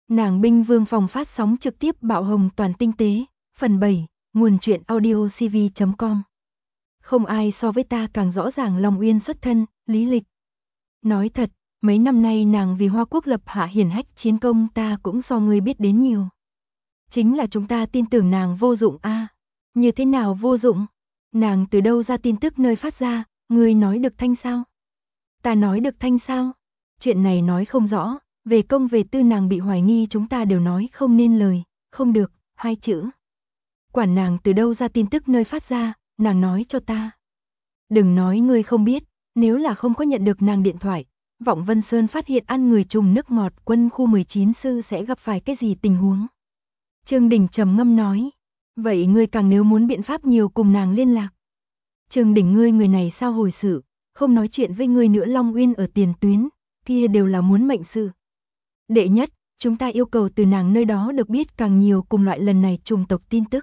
Nàng binh vương phòng phát sóng trực tiếp bạo hồng toàn tinh tế, phần 7, nguồn truyện audio cv.com. Không ai so với ta càng rõ ràng Long Uyên xuất thân, lý lịch. Nói thật, mấy năm nay nàng vì Hoa Quốc lập hạ hiển hách chiến công ta cũng so ngươi biết đến nhiều. Chính là chúng ta tin tưởng nàng vô dụng a. Như thế nào vô dụng? Nàng từ đâu ra tin tức nơi phát ra, ngươi nói được thanh sao? Ta nói được thanh sao? Chuyện này nói không rõ, về công về tư nàng bị hoài nghi chúng ta đều nói không nên lời, không được, 2 chữ. Quản nàng từ đâu ra tin tức nơi phát ra, nàng nói cho ta. Đừng nói ngươi không biết, nếu là không có nhận được nàng điện thoại, Vọng Vân Sơn phát hiện ăn người trùng nước ngọt quân khu 19 sư sẽ gặp phải cái gì tình huống. Trương Đình trầm ngâm nói, vậy ngươi càng nếu muốn biện pháp nhiều cùng nàng liên lạc. Trương Đình ngươi người này sao hồi sự, không nói chuyện với ngươi nữa. Long Uyên ở tiền tuyến, kia đều là muốn mệnh sự. Đệ nhất, chúng ta yêu cầu từ nàng nơi đó được biết càng nhiều cùng loại lần này trùng tộc tin tức.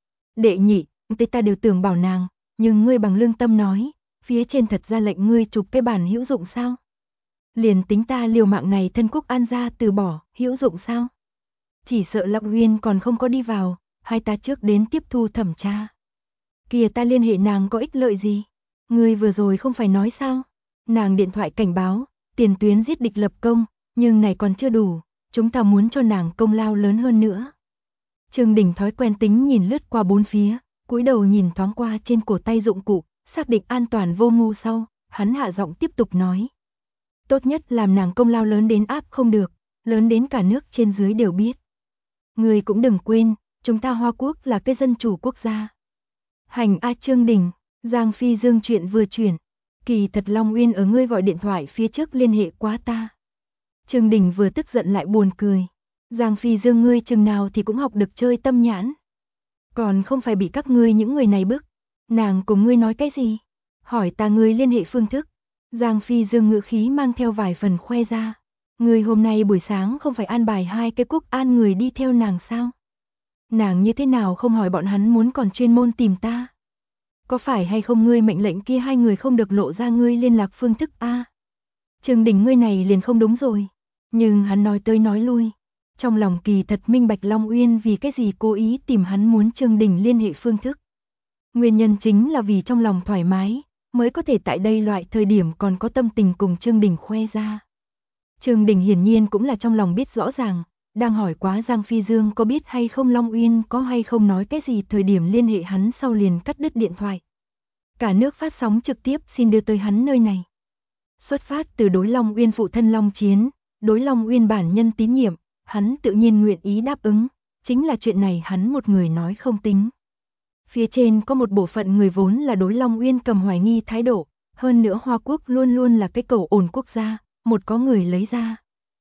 Đệ nhị, ta đều tưởng bảo nàng, nhưng ngươi bằng lương tâm nói, phía trên thật ra lệnh ngươi chụp cái bản hữu dụng sao? Liền tính ta liều mạng này thân quốc an gia từ bỏ, hữu dụng sao? Chỉ sợ Long Uyên còn không có đi vào, hai ta trước đến tiếp thu thẩm tra. Kìa ta liên hệ nàng có ích lợi gì? Ngươi vừa rồi không phải nói sao? Nàng điện thoại cảnh báo, tiền tuyến giết địch lập công, nhưng này còn chưa đủ, chúng ta muốn cho nàng công lao lớn hơn nữa. Trương Đình thói quen tính nhìn lướt qua bốn phía, cúi đầu nhìn thoáng qua trên cổ tay dụng cụ, xác định an toàn vô ngu sau, hắn hạ giọng tiếp tục nói. Tốt nhất làm nàng công lao lớn đến áp không được, lớn đến cả nước trên dưới đều biết. Người cũng đừng quên, chúng ta Hoa Quốc là cái dân chủ quốc gia. Hành A Trương Đình, Giang Phi Dương chuyện vừa chuyển. Kỳ thật Long Uyên ở ngươi gọi điện thoại phía trước liên hệ quá ta. Trương Đình vừa tức giận lại buồn cười. Giang Phi Dương ngươi chừng nào thì cũng học được chơi tâm nhãn. Còn không phải bị các ngươi những người này bức. Nàng cùng ngươi nói cái gì? Hỏi ta ngươi liên hệ phương thức. Giang Phi Dương ngữ khí mang theo vài phần khoe ra. Ngươi hôm nay buổi sáng không phải an bài 2 cái quốc an người đi theo nàng sao? Nàng như thế nào không hỏi bọn hắn muốn còn chuyên môn tìm ta? Có phải hay không ngươi mệnh lệnh kia 2 người không được lộ ra ngươi liên lạc phương thức a? Trương Đình ngươi này liền không đúng rồi. Nhưng hắn nói tới nói lui. Trong lòng kỳ thật minh bạch Long Uyên vì cái gì cố ý tìm hắn muốn Trương Đình liên hệ phương thức. Nguyên nhân chính là vì trong lòng thoải mái, mới có thể tại đây loại thời điểm còn có tâm tình cùng Trương Đình khoe ra. Trương Đình hiển nhiên cũng là trong lòng biết rõ ràng, đang hỏi quá Giang Phi Dương có biết hay không Long Uyên có hay không nói cái gì thời điểm liên hệ hắn sau liền cắt đứt điện thoại. Cả nước phát sóng trực tiếp xin đưa tới hắn nơi này. Xuất phát từ đối Long Uyên phụ thân Long Chiến, đối Long Uyên bản nhân tín nhiệm, hắn tự nhiên nguyện ý đáp ứng, chính là chuyện này hắn một người nói không tính. Phía trên có một bộ phận người vốn là đối Long Uyên cầm hoài nghi thái độ, hơn nữa Hoa Quốc luôn luôn là cái cầu ổn quốc gia, một có người lấy ra.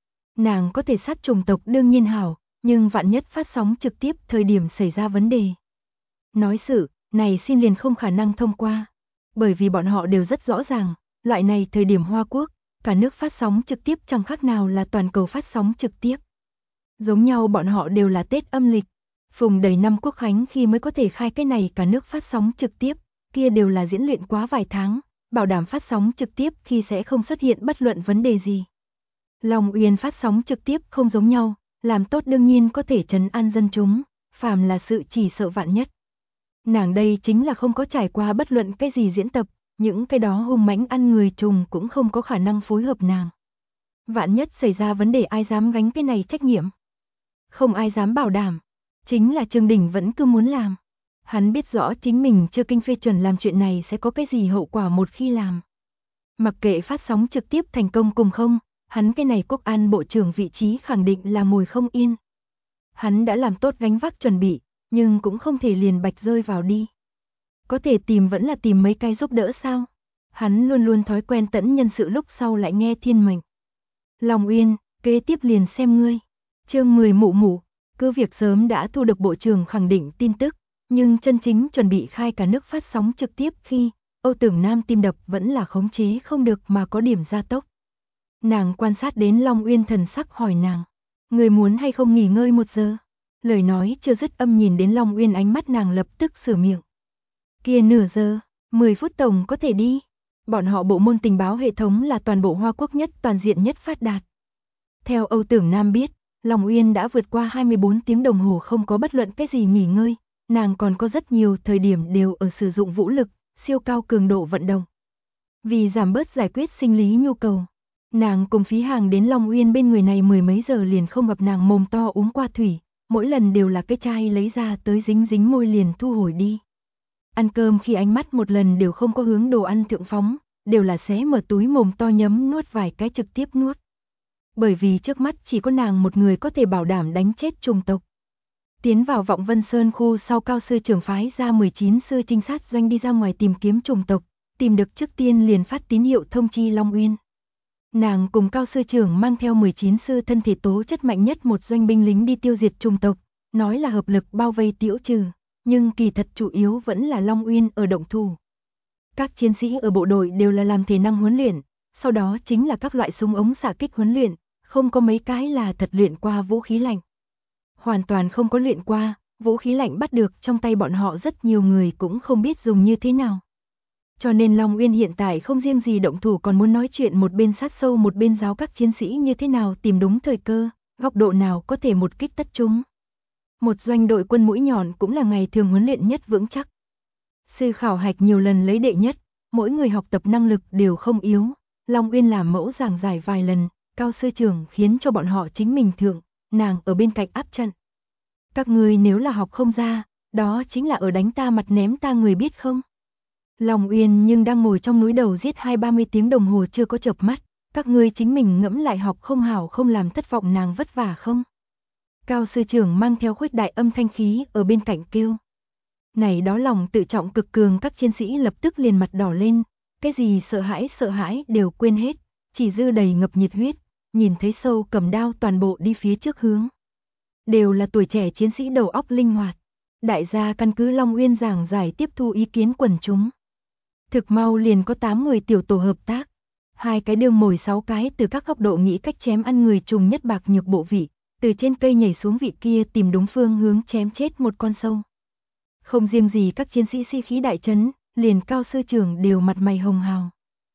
Nàng có thể sát chủng tộc đương nhiên hảo, nhưng vạn nhất phát sóng trực tiếp thời điểm xảy ra vấn đề. Nói sự, này xin liền không khả năng thông qua, bởi vì bọn họ đều rất rõ ràng, loại này thời điểm Hoa Quốc, cả nước phát sóng trực tiếp chẳng khác nào là toàn cầu phát sóng trực tiếp. Giống nhau bọn họ đều là Tết âm lịch, phùng đầy năm Quốc khánh khi mới có thể khai cái này cả nước phát sóng trực tiếp, kia đều là diễn luyện quá vài tháng, bảo đảm phát sóng trực tiếp khi sẽ không xuất hiện bất luận vấn đề gì. Long Uyên phát sóng trực tiếp không giống nhau, làm tốt đương nhiên có thể trấn an dân chúng, phàm là sự chỉ sợ vạn nhất. Nàng đây chính là không có trải qua bất luận cái gì diễn tập, những cái đó hung mãnh ăn người trùng cũng không có khả năng phối hợp nàng. Vạn nhất xảy ra vấn đề ai dám gánh cái này trách nhiệm? Không ai dám bảo đảm, chính là Trương Đình vẫn cứ muốn làm. Hắn biết rõ chính mình chưa kinh phê chuẩn làm chuyện này sẽ có cái gì hậu quả một khi làm. Mặc kệ phát sóng trực tiếp thành công cùng không, hắn cái này quốc an bộ trưởng vị trí khẳng định là ngồi không yên. Hắn đã làm tốt gánh vác chuẩn bị, nhưng cũng không thể liền bạch rơi vào đi. Có thể tìm vẫn là tìm mấy cái giúp đỡ sao? Hắn luôn luôn thói quen tẫn nhân sự lúc sau lại nghe thiên mệnh. Long Uyên, kế tiếp liền xem ngươi. Chương 10 mụ mụ, cứ việc sớm đã thu được bộ trưởng khẳng định tin tức, nhưng chân chính chuẩn bị khai cả nước phát sóng trực tiếp khi Âu Tưởng Nam tim đập vẫn là khống chế không được mà có điểm gia tốc. Nàng quan sát đến Long Uyên thần sắc hỏi nàng, người muốn hay không nghỉ ngơi 1 giờ? Lời nói chưa dứt âm nhìn đến Long Uyên ánh mắt nàng lập tức sửa miệng. Kia nửa giờ, 10 phút tổng có thể đi. Bọn họ bộ môn tình báo hệ thống là toàn bộ Hoa Quốc nhất toàn diện nhất phát đạt. Theo Âu Tưởng Nam biết, Long Uyên đã vượt qua 24 tiếng đồng hồ không có bất luận cái gì nghỉ ngơi, nàng còn có rất nhiều thời điểm đều ở sử dụng vũ lực, siêu cao cường độ vận động. Vì giảm bớt giải quyết sinh lý nhu cầu, nàng cùng Phí Hàng đến Long Uyên bên người này mười mấy giờ liền không gặp nàng mồm to uống qua thủy, mỗi lần đều là cái chai lấy ra tới dính dính môi liền thu hồi đi. Ăn cơm khi ánh mắt một lần đều không có hướng đồ ăn thượng phóng, đều là xé mở túi mồm to nhấm nuốt vài cái trực tiếp nuốt. Bởi vì trước mắt chỉ có nàng một người có thể bảo đảm đánh chết trùng tộc. Tiến vào Vọng Vân Sơn khu sau, Cao sư trưởng phái ra 19 sư trinh sát doanh đi ra ngoài tìm kiếm trùng tộc, tìm được trước tiên liền phát tín hiệu thông chi Long Uyên. Nàng cùng Cao sư trưởng mang theo 19 sư thân thể tố chất mạnh nhất một doanh binh lính đi tiêu diệt trùng tộc, nói là hợp lực bao vây Tiễu Trừ, nhưng kỳ thật chủ yếu vẫn là Long Uyên ở động thủ. Các chiến sĩ ở bộ đội đều là làm thể năng huấn luyện, sau đó chính là các loại súng ống xạ kích huấn luyện, không có mấy cái là thật luyện qua vũ khí lạnh. Hoàn toàn không có luyện qua, vũ khí lạnh bắt được trong tay bọn họ rất nhiều người cũng không biết dùng như thế nào. Cho nên Long Uyên hiện tại không riêng gì động thủ còn muốn nói chuyện một bên sát sâu một bên giáo các chiến sĩ như thế nào tìm đúng thời cơ, góc độ nào có thể một kích tất chúng. Một doanh đội quân mũi nhọn cũng là ngày thường huấn luyện nhất vững chắc. Sư khảo hạch nhiều lần lấy đệ nhất, mỗi người học tập năng lực đều không yếu. Long Uyên làm mẫu giảng giải vài lần, Cao sư trưởng khiến cho bọn họ chính mình thượng, nàng ở bên cạnh áp trận. Các người nếu là học không ra, đó chính là ở đánh ta mặt ném ta người biết không? Long Uyên nhưng đang ngồi trong núi đầu giết 20-30 tiếng đồng hồ chưa có chợp mắt, các ngươi chính mình ngẫm lại học không hảo không làm thất vọng nàng vất vả không? Cao sư trưởng mang theo khuếch đại âm thanh khí ở bên cạnh kêu. Này đó lòng tự trọng cực cường các chiến sĩ lập tức liền mặt đỏ lên, cái gì sợ hãi đều quên hết, chỉ dư đầy ngập nhiệt huyết, nhìn thấy sâu cầm đao toàn bộ đi phía trước hướng. Đều là tuổi trẻ chiến sĩ đầu óc linh hoạt. Đại gia căn cứ Long Uyên giảng giải tiếp thu ý kiến quần chúng. Thực mau liền có 8 người tiểu tổ hợp tác, 2 cái đương mồi 6 cái từ các góc độ nghĩ cách chém ăn người trùng nhất bạc nhược bộ vị, từ trên cây nhảy xuống vị kia tìm đúng phương hướng chém chết một con sâu. Không riêng gì các chiến sĩ si khí đại trấn, liền Cao sư trưởng đều mặt mày hồng hào.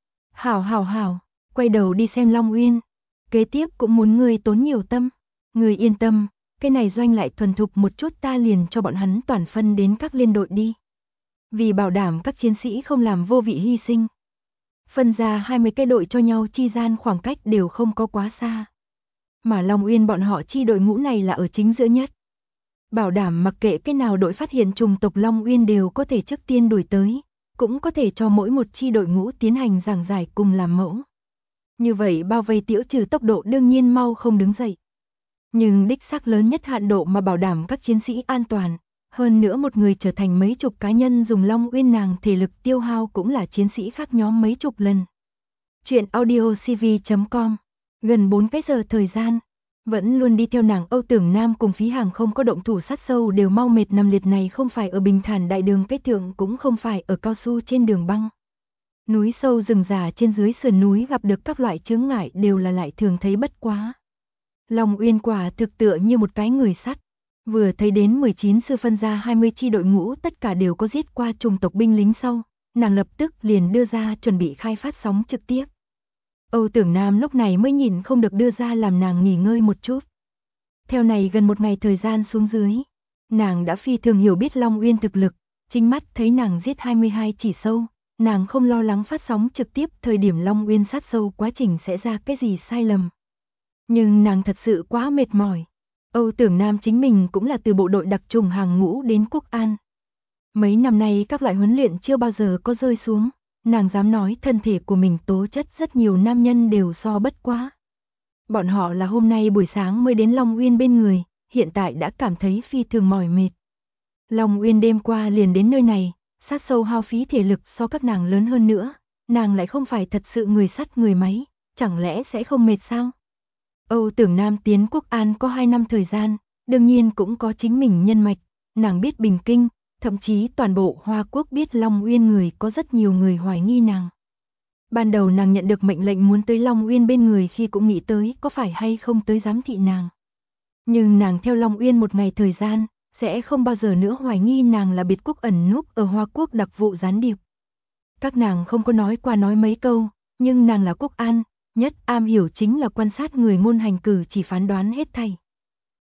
Hảo, quay đầu đi xem Long Uyên. Kế tiếp cũng muốn người tốn nhiều tâm. Người yên tâm, cái này doanh lại thuần thục một chút ta liền cho bọn hắn toàn phân đến các liên đội đi. Vì bảo đảm các chiến sĩ không làm vô vị hy sinh. Phân ra 20 cái đội cho nhau chi gian khoảng cách đều không có quá xa. Mà Long Uyên bọn họ chi đội ngũ này là ở chính giữa nhất. Bảo đảm mặc kệ cái nào đội phát hiện trùng tộc Long Uyên đều có thể trước tiên đuổi tới, cũng có thể cho mỗi một chi đội ngũ tiến hành giảng giải cùng làm mẫu. Như vậy bao vây Tiễu Trừ tốc độ đương nhiên mau không đứng dậy. Nhưng đích xác lớn nhất hạn độ mà bảo đảm các chiến sĩ an toàn, hơn nữa một người trở thành mấy chục cá nhân dùng Long Uyên nàng thể lực tiêu hao cũng là chiến sĩ khác nhóm mấy chục lần. Chuyện audiocv.com. Gần 4 cái giờ thời gian, vẫn luôn đi theo nàng Âu Tưởng Nam cùng Phí Hàng không có động thủ sát sâu đều mau mệt nằm liệt, này không phải ở bình thản đại đường cái thượng cũng không phải ở cao su trên đường băng. Núi sâu rừng già trên dưới sườn núi gặp được các loại chướng ngại đều là lại thường thấy bất quá. Long Uyên quả thực tựa như một cái người sắt. Vừa thấy đến 19 sư phân ra 20 chi đội ngũ tất cả đều có giết qua trùng tộc binh lính sau, nàng lập tức liền đưa ra chuẩn bị khai phát sóng trực tiếp. Âu Tưởng Nam lúc này mới nhìn không được đưa ra làm nàng nghỉ ngơi một chút. Theo này gần một ngày thời gian xuống dưới, nàng đã phi thường hiểu biết Long Uyên thực lực, chính mắt thấy nàng giết 22 chỉ sâu, nàng không lo lắng phát sóng trực tiếp thời điểm Long Uyên sát sâu quá trình sẽ ra cái gì sai lầm. Nhưng nàng thật sự quá mệt mỏi. Âu Tưởng Nam chính mình cũng là từ bộ đội đặc trùng hàng ngũ đến Quốc An. Mấy năm nay các loại huấn luyện chưa bao giờ có rơi xuống, nàng dám nói thân thể của mình tố chất rất nhiều nam nhân đều so bất quá. Bọn họ là hôm nay buổi sáng mới đến Long Uyên bên người, hiện tại đã cảm thấy phi thường mỏi mệt. Long Uyên đêm qua liền đến nơi này, sát sâu hao phí thể lực so các nàng lớn hơn nữa, nàng lại không phải thật sự người sắt người máy, chẳng lẽ sẽ không mệt sao? Âu Tưởng Nam tiến Quốc An có 2 năm thời gian, đương nhiên cũng có chính mình nhân mạch, nàng biết Bình Kinh, thậm chí toàn bộ Hoa Quốc biết Long Uyên người có rất nhiều người hoài nghi nàng. Ban đầu nàng nhận được mệnh lệnh muốn tới Long Uyên bên người khi cũng nghĩ tới có phải hay không tới giám thị nàng. Nhưng nàng theo Long Uyên một ngày thời gian, sẽ không bao giờ nữa hoài nghi nàng là biệt quốc ẩn núp ở Hoa Quốc đặc vụ gián điệp. Các nàng không có nói qua nói mấy câu, nhưng nàng là Quốc An, nhất am hiểu chính là quan sát người ngôn hành cử chỉ phán đoán hết thảy.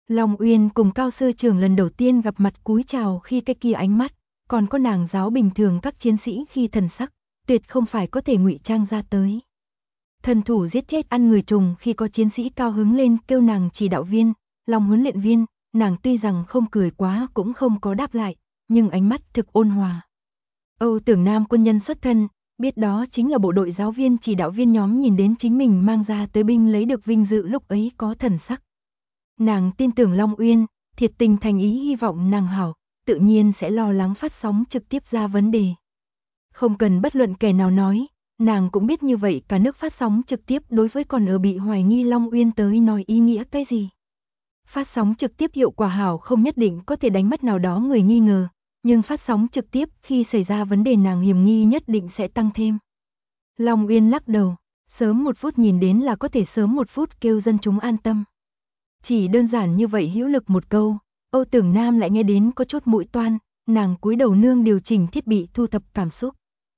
Long Uyên cùng Cao sư trưởng lần đầu tiên gặp mặt cúi chào khi cái kia ánh mắt, còn có nàng giáo bình thường các chiến sĩ khi thần sắc, tuyệt không phải có thể ngụy trang ra tới. Thần thủ giết chết ăn người trùng khi có chiến sĩ cao hứng lên kêu nàng chỉ đạo viên, Long huấn luyện viên, nàng tuy rằng không cười quá cũng không có đáp lại, nhưng ánh mắt thực ôn hòa. Âu Tưởng Nam quân nhân xuất thân, biết đó chính là bộ đội giáo viên chỉ đạo viên nhóm nhìn đến chính mình mang ra tới binh lấy được vinh dự lúc ấy có thần sắc. Nàng tin tưởng Long Uyên, thiệt tình thành ý hy vọng nàng hảo, tự nhiên sẽ lo lắng phát sóng trực tiếp ra vấn đề. Không cần bất luận kẻ nào nói, nàng cũng biết như vậy cả nước phát sóng trực tiếp đối với còn ở bị hoài nghi Long Uyên tới nói ý nghĩa cái gì. Phát sóng trực tiếp hiệu quả hảo không nhất định có thể đánh mất nào đó người nghi ngờ, nhưng phát sóng trực tiếp khi xảy ra vấn đề nàng hiểm nghi nhất định sẽ tăng thêm. Long Uyên lắc đầu, sớm một phút nhìn đến là có thể sớm một phút kêu dân chúng an tâm. Chỉ đơn giản như vậy hữu lực một câu, Âu Tưởng Nam lại nghe đến có chút mũi toan, nàng cúi đầu nương điều chỉnh thiết bị thu thập cảm xúc.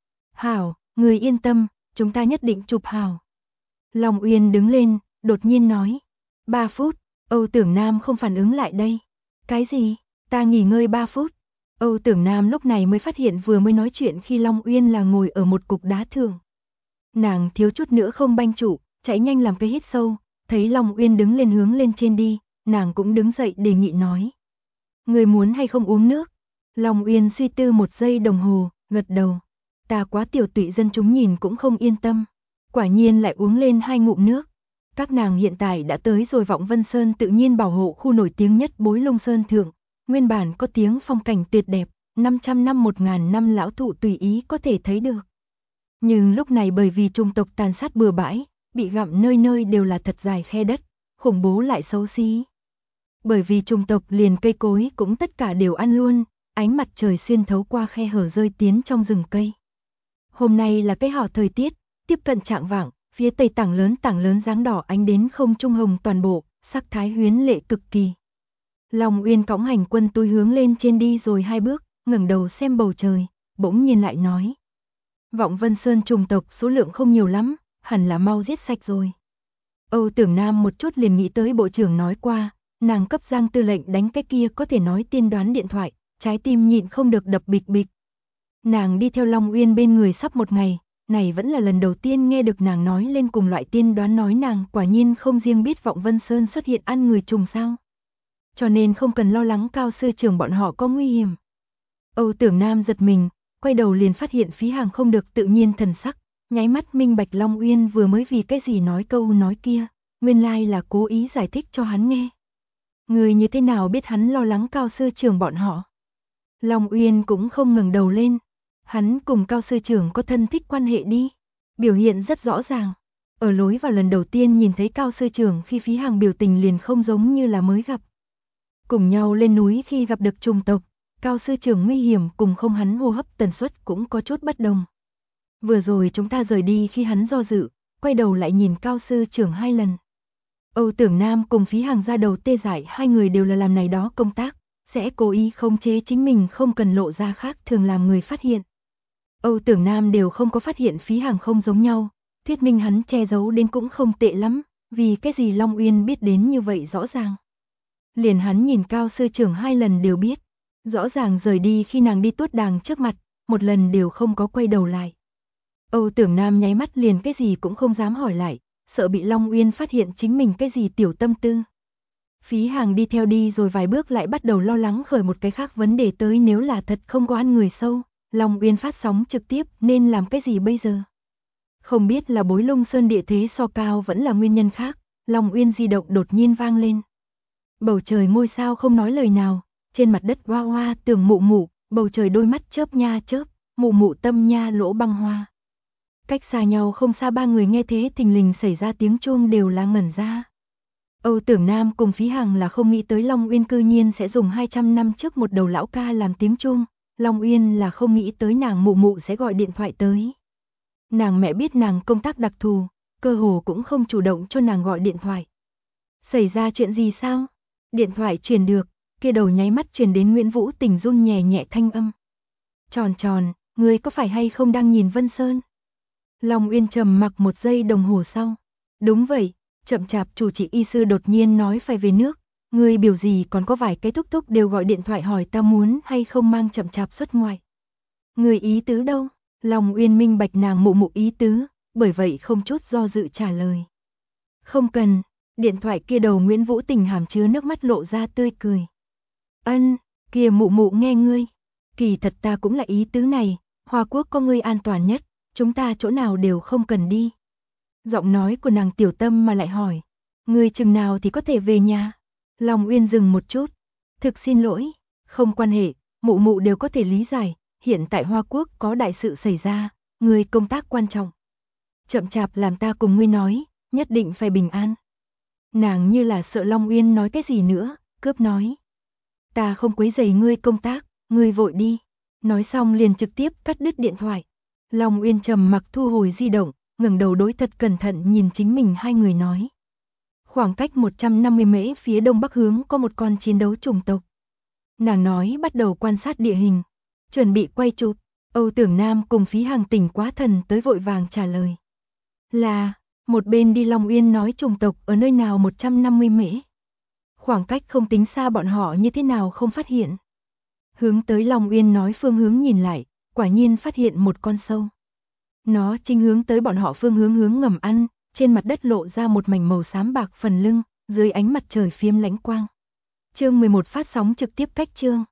Hảo, người yên tâm, chúng ta nhất định chụp hảo. Long Uyên đứng lên, đột nhiên nói. 3 phút, Âu Tưởng Nam không phản ứng lại đây. Cái gì, ta nghỉ ngơi 3 phút. Âu Tưởng Nam lúc này mới phát hiện vừa mới nói chuyện khi Long Uyên là ngồi ở một cục đá thường. Nàng thiếu chút nữa không banh trụ, chạy nhanh làm cái hít sâu, thấy Long Uyên đứng lên hướng lên trên đi, nàng cũng đứng dậy đề nghị nói. Người muốn hay không uống nước? Long Uyên suy tư 1 giây đồng hồ, gật đầu. Ta quá tiểu tụy dân chúng nhìn cũng không yên tâm. Quả nhiên lại uống lên 2 ngụm nước. Các nàng hiện tại đã tới rồi Vọng Vân Sơn tự nhiên bảo hộ khu nổi tiếng nhất Bối Long Sơn thượng. Nguyên bản có tiếng phong cảnh tuyệt đẹp, 500 năm 1000 năm lão thụ tùy ý có thể thấy được. Nhưng lúc này bởi vì chủng tộc tàn sát bừa bãi, bị gặm nơi nơi đều là thật dài khe đất, khủng bố lại xấu xí. Bởi vì chủng tộc liền cây cối cũng tất cả đều ăn luôn, ánh mặt trời xuyên thấu qua khe hở rơi tiến trong rừng cây. Hôm nay là cái hảo thời tiết, tiếp cận trạng vạng, phía tây tảng lớn dáng đỏ ánh đến không trung hồng toàn bộ, sắc thái huyến lệ cực kỳ. Long Uyên cõng hành quân túi hướng lên trên đi rồi 2 bước, ngẩng đầu xem bầu trời, bỗng nhiên lại nói. Vọng Vân Sơn chủng tộc số lượng không nhiều lắm, hẳn là mau giết sạch rồi. Âu Tưởng Nam một chút liền nghĩ tới bộ trưởng nói qua, nàng cấp Giang tư lệnh đánh cái kia có thể nói tiên đoán điện thoại, trái tim nhịn không được đập bịch bịch. Nàng đi theo Long Uyên bên người sắp 1 ngày, này vẫn là lần đầu tiên nghe được nàng nói lên cùng loại tiên đoán, nói nàng quả nhiên không riêng biết Vọng Vân Sơn xuất hiện ăn người trùng sao. Cho nên không cần lo lắng Cao sư trưởng bọn họ có nguy hiểm. Âu Tưởng Nam giật mình, quay đầu liền phát hiện Phí Hàng không được tự nhiên thần sắc, nháy mắt minh bạch Long Uyên vừa mới vì cái gì nói câu nói kia, nguyên lai là cố ý giải thích cho hắn nghe. Người như thế nào biết hắn lo lắng Cao sư trưởng bọn họ? Long Uyên cũng không ngẩng đầu lên, hắn cùng Cao sư trưởng có thân thích quan hệ đi, biểu hiện rất rõ ràng. Ở lối vào lần đầu tiên nhìn thấy Cao sư trưởng khi Phí Hàng biểu tình liền không giống như là mới gặp. Cùng nhau lên núi khi gặp được trùng tộc, Cao sư trưởng nguy hiểm cùng không hắn hô hấp tần suất cũng có chút bất đồng. Vừa rồi chúng ta rời đi khi hắn do dự, quay đầu lại nhìn Cao sư trưởng 2 lần. Âu Tưởng Nam cùng Phí Hàng ra đầu tê dại, 2 người đều là làm này đó công tác, sẽ cố ý khống chế chính mình không cần lộ ra khác thường làm người phát hiện. Âu Tưởng Nam đều không có phát hiện Phí Hàng không giống nhau, thuyết minh hắn che giấu đến cũng không tệ lắm, vì cái gì Long Uyên biết đến như vậy rõ ràng. Liền hắn nhìn Cao sư trưởng 2 lần đều biết, rõ ràng rời đi khi nàng đi tuốt đàng trước mặt, 1 lần đều không có quay đầu lại. Âu Tưởng Nam nháy mắt liền cái gì cũng không dám hỏi lại, sợ bị Long Uyên phát hiện chính mình cái gì tiểu tâm tư. Phí Hàng đi theo đi rồi vài bước lại bắt đầu lo lắng khởi một cái khác vấn đề tới, nếu là thật không có ăn người sâu, Long Uyên phát sóng trực tiếp nên làm cái gì bây giờ? Không biết là Bối Long Sơn địa thế so cao vẫn là nguyên nhân khác, Long Uyên di động đột nhiên vang lên. Bầu trời ngôi sao không nói lời nào, trên mặt đất hoa hoa tường mụ mụ, bầu trời đôi mắt chớp nha chớp, mụ mụ tâm nha lỗ băng hoa. Cách xa nhau không xa 3 người nghe thế thình lình xảy ra tiếng chuông đều là ngẩn ra. Âu Tưởng Nam cùng Phí Hàng là không nghĩ tới Long Uyên cư nhiên sẽ dùng 200 năm trước một đầu lão ca làm tiếng chuông, Long Uyên là không nghĩ tới nàng mụ mụ sẽ gọi điện thoại tới. Nàng mẹ biết nàng công tác đặc thù, cơ hồ cũng không chủ động cho nàng gọi điện thoại. Xảy ra chuyện gì sao? Điện thoại truyền được, kia đầu nháy mắt truyền đến Nguyễn Vũ Tình run nhẹ nhẹ thanh âm. Tròn tròn, ngươi có phải hay không đang nhìn Vân Sơn? Long Uyên trầm mặc 1 giây đồng hồ sau. Đúng vậy, chậm chạp chủ trị y sư đột nhiên nói phải về nước, Người biểu gì còn có vài cái thúc thúc đều gọi điện thoại hỏi ta muốn hay không mang Chậm Chạp xuất ngoại. Người ý tứ đâu? Long Uyên minh bạch nàng mụ mụ ý tứ, bởi vậy không chút do dự trả lời. Không cần, điện thoại kia đầu Nguyễn Vũ Tình hàm chứa nước mắt lộ ra tươi cười. Ân, kìa mụ mụ nghe ngươi. Kỳ thật ta cũng là ý tứ này, Hoa Quốc có ngươi an toàn nhất, chúng ta chỗ nào đều không cần đi. Giọng nói của nàng tiểu tâm mà lại hỏi. Ngươi chừng nào thì có thể về nhà? Long Uyên dừng một chút. Thực xin lỗi, không quan hệ, mụ mụ đều có thể lý giải, hiện tại Hoa Quốc có đại sự xảy ra, ngươi công tác quan trọng. Chậm chạp làm ta cùng ngươi nói, nhất định phải bình an. Nàng như là sợ Long Uyên nói cái gì nữa, cướp nói. Ta không quấy rầy ngươi công tác, ngươi vội đi. Nói xong liền trực tiếp cắt đứt điện thoại. Long Uyên trầm mặc thu hồi di động, ngẩng đầu đối thật cẩn thận nhìn chính mình hai người nói. Khoảng cách 150 mễ phía đông bắc hướng có một con chiến đấu chủng tộc. Nàng nói bắt đầu quan sát địa hình, chuẩn bị quay chụp. Âu Tưởng Nam cùng Phí Hằng tỉnh quá thần tới vội vàng trả lời. Là, một bên đi Long Uyên nói chủng tộc ở nơi nào 150 mễ. Khoảng cách không tính xa bọn họ như thế nào không phát hiện. Hướng tới Long Uyên nói phương hướng nhìn lại, quả nhiên phát hiện một con sâu. Nó chính hướng tới bọn họ phương hướng ngầm ăn, trên mặt đất lộ ra một mảnh màu xám bạc phần lưng, dưới ánh mặt trời phiếm lãnh quang. Chương 11 phát sóng trực tiếp cách chương.